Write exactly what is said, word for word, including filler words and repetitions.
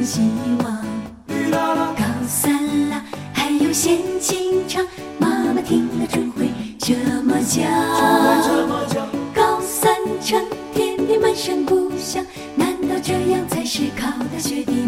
希望。高三啦，还有闲情长，妈妈听了准会这么讲。高三成，天天满身不响，难道这样才是考大学的